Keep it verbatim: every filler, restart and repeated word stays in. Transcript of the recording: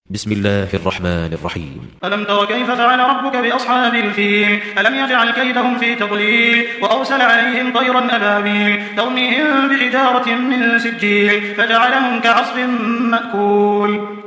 بسم الله الرحمن الرحيم. ألم تر كيف فعل ربك بأصحاب الفيل ألم يجعل كيدهم في تضليل وأرسل عليهم طيرا أبابيل ترميهم بحجارة من سجيل فجعلهم كعصف مأكول.